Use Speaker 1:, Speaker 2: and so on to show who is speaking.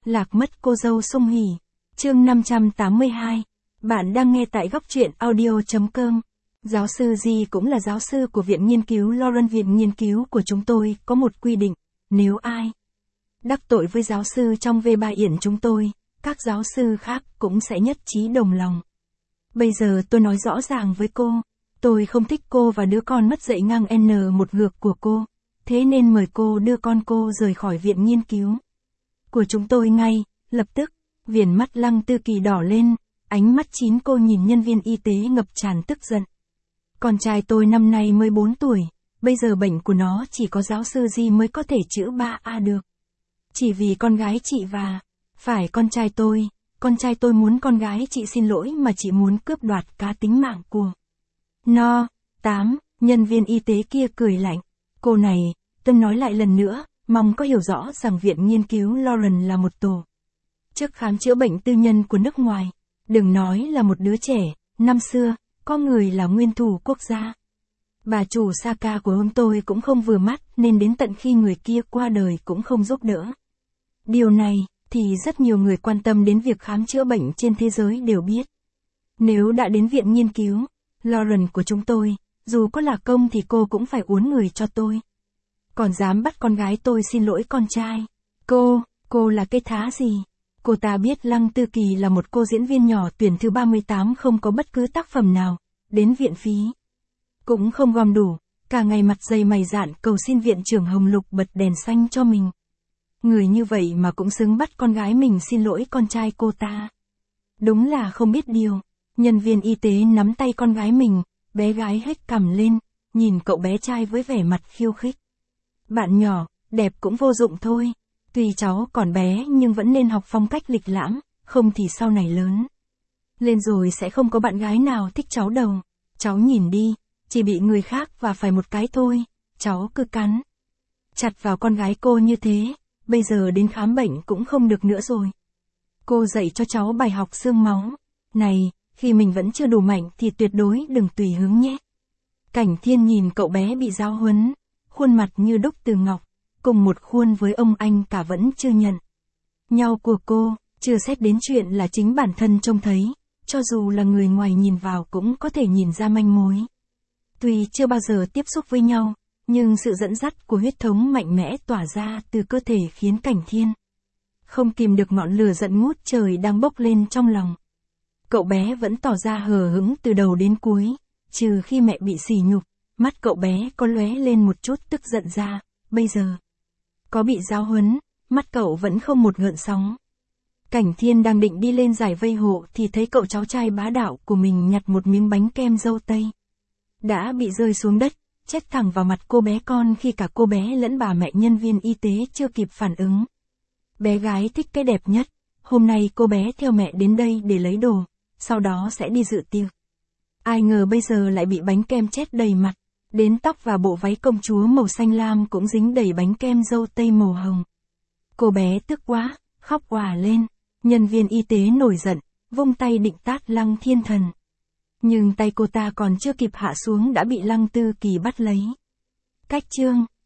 Speaker 1: Lạc mất cô dâu Sung Hỉ. Chương 582. Bạn đang nghe tại góc truyện audio.com. Giáo sư Di cũng là giáo sư của Viện Nghiên cứu Lauren. Viện nghiên cứu của chúng tôi có một quy định, nếu ai đắc tội với giáo sư trong V3 yển chúng tôi, các giáo sư khác cũng sẽ nhất trí đồng lòng. Bây giờ tôi nói rõ ràng với cô, tôi không thích cô và đứa con mất dạy ngang N1 gược của cô, thế nên mời cô đưa con cô rời khỏi viện nghiên cứu của chúng tôi ngay, lập tức. Viền mắt Lăng Tư Kỳ đỏ lên, ánh mắt chín cô nhìn nhân viên y tế ngập tràn tức giận. Con trai tôi năm nay mới 4 tuổi, bây giờ bệnh của nó chỉ có giáo sư Di mới có thể chữa 3A được. Chỉ vì con gái chị và, phải con trai tôi muốn con gái chị xin lỗi mà chị muốn cướp đoạt cả tính mạng của nó. 8, nhân viên y tế kia cười lạnh. Cô này, tôi nói lại lần nữa, mong có hiểu rõ rằng Viện Nghiên cứu Lauren là một tổ chức khám chữa bệnh tư nhân của nước ngoài. Đừng nói là một đứa trẻ, năm xưa, có người là nguyên thủ quốc gia. Bà chủ Saka của ông tôi cũng không vừa mắt nên đến tận khi người kia qua đời cũng không giúp đỡ. Điều này, thì rất nhiều người quan tâm đến việc khám chữa bệnh trên thế giới đều biết. Nếu đã đến Viện Nghiên cứu Lauren của chúng tôi, dù có là công thì cô cũng phải uốn người cho tôi. Còn dám bắt con gái tôi xin lỗi con trai. Cô là cái thá gì? Cô ta biết Lăng Tư Kỳ là một cô diễn viên nhỏ tuyển thứ 38 không có bất cứ tác phẩm nào, đến viện phí cũng không gom đủ, cả ngày mặt dày mày dạn cầu xin viện trưởng Hồng Lục bật đèn xanh cho mình. Người như vậy mà cũng xứng bắt con gái mình xin lỗi con trai cô ta. Đúng là không biết điều. Nhân viên y tế nắm tay con gái mình, bé gái hếch cằm lên, nhìn cậu bé trai với vẻ mặt khiêu khích. Bạn nhỏ, đẹp cũng vô dụng thôi. Tuy cháu còn bé nhưng vẫn nên học phong cách lịch lãm, không thì sau này lớn lên rồi sẽ không có bạn gái nào thích cháu đâu. Cháu nhìn đi, chỉ bị người khác và phải một cái thôi, cháu cứ cắn chặt vào con gái cô như thế, bây giờ đến khám bệnh cũng không được nữa rồi. Cô dạy cho cháu bài học xương máu. Này, khi mình vẫn chưa đủ mạnh thì tuyệt đối đừng tùy hứng nhé. Cảnh Thiên nhìn cậu bé bị giáo huấn, khuôn mặt như đúc từ ngọc, cùng một khuôn với ông anh cả vẫn chưa nhận nhau của cô, chưa xét đến chuyện là chính bản thân trông thấy, cho dù là người ngoài nhìn vào cũng có thể nhìn ra manh mối. Tuy chưa bao giờ tiếp xúc với nhau, nhưng sự dẫn dắt của huyết thống mạnh mẽ tỏa ra từ cơ thể khiến Cảnh Thiên không kìm được ngọn lửa giận ngút trời đang bốc lên trong lòng. Cậu bé vẫn tỏ ra hờ hững từ đầu đến cuối, trừ khi mẹ bị sỉ nhục, mắt cậu bé có lóe lên một chút tức giận ra, bây giờ có bị giáo huấn, mắt cậu vẫn không một gợn sóng. Cảnh Thiên đang định đi lên giải vây hộ thì thấy cậu cháu trai bá đạo của mình nhặt một miếng bánh kem dâu tây đã bị rơi xuống đất, chết thẳng vào mặt cô bé con khi cả cô bé lẫn bà mẹ nhân viên y tế chưa kịp phản ứng. Bé gái thích cái đẹp nhất, hôm nay cô bé theo mẹ đến đây để lấy đồ, sau đó sẽ đi dự tiệc. Ai ngờ bây giờ lại bị bánh kem chết đầy mặt, đến tóc và bộ váy công chúa màu xanh lam cũng dính đầy bánh kem dâu tây màu hồng. Cô bé tức quá, khóc òa lên, nhân viên y tế nổi giận, vung tay định tát Lăng Thiên Thần. Nhưng tay cô ta còn chưa kịp hạ xuống đã bị Lăng Tư Kỳ bắt lấy. Cách chương,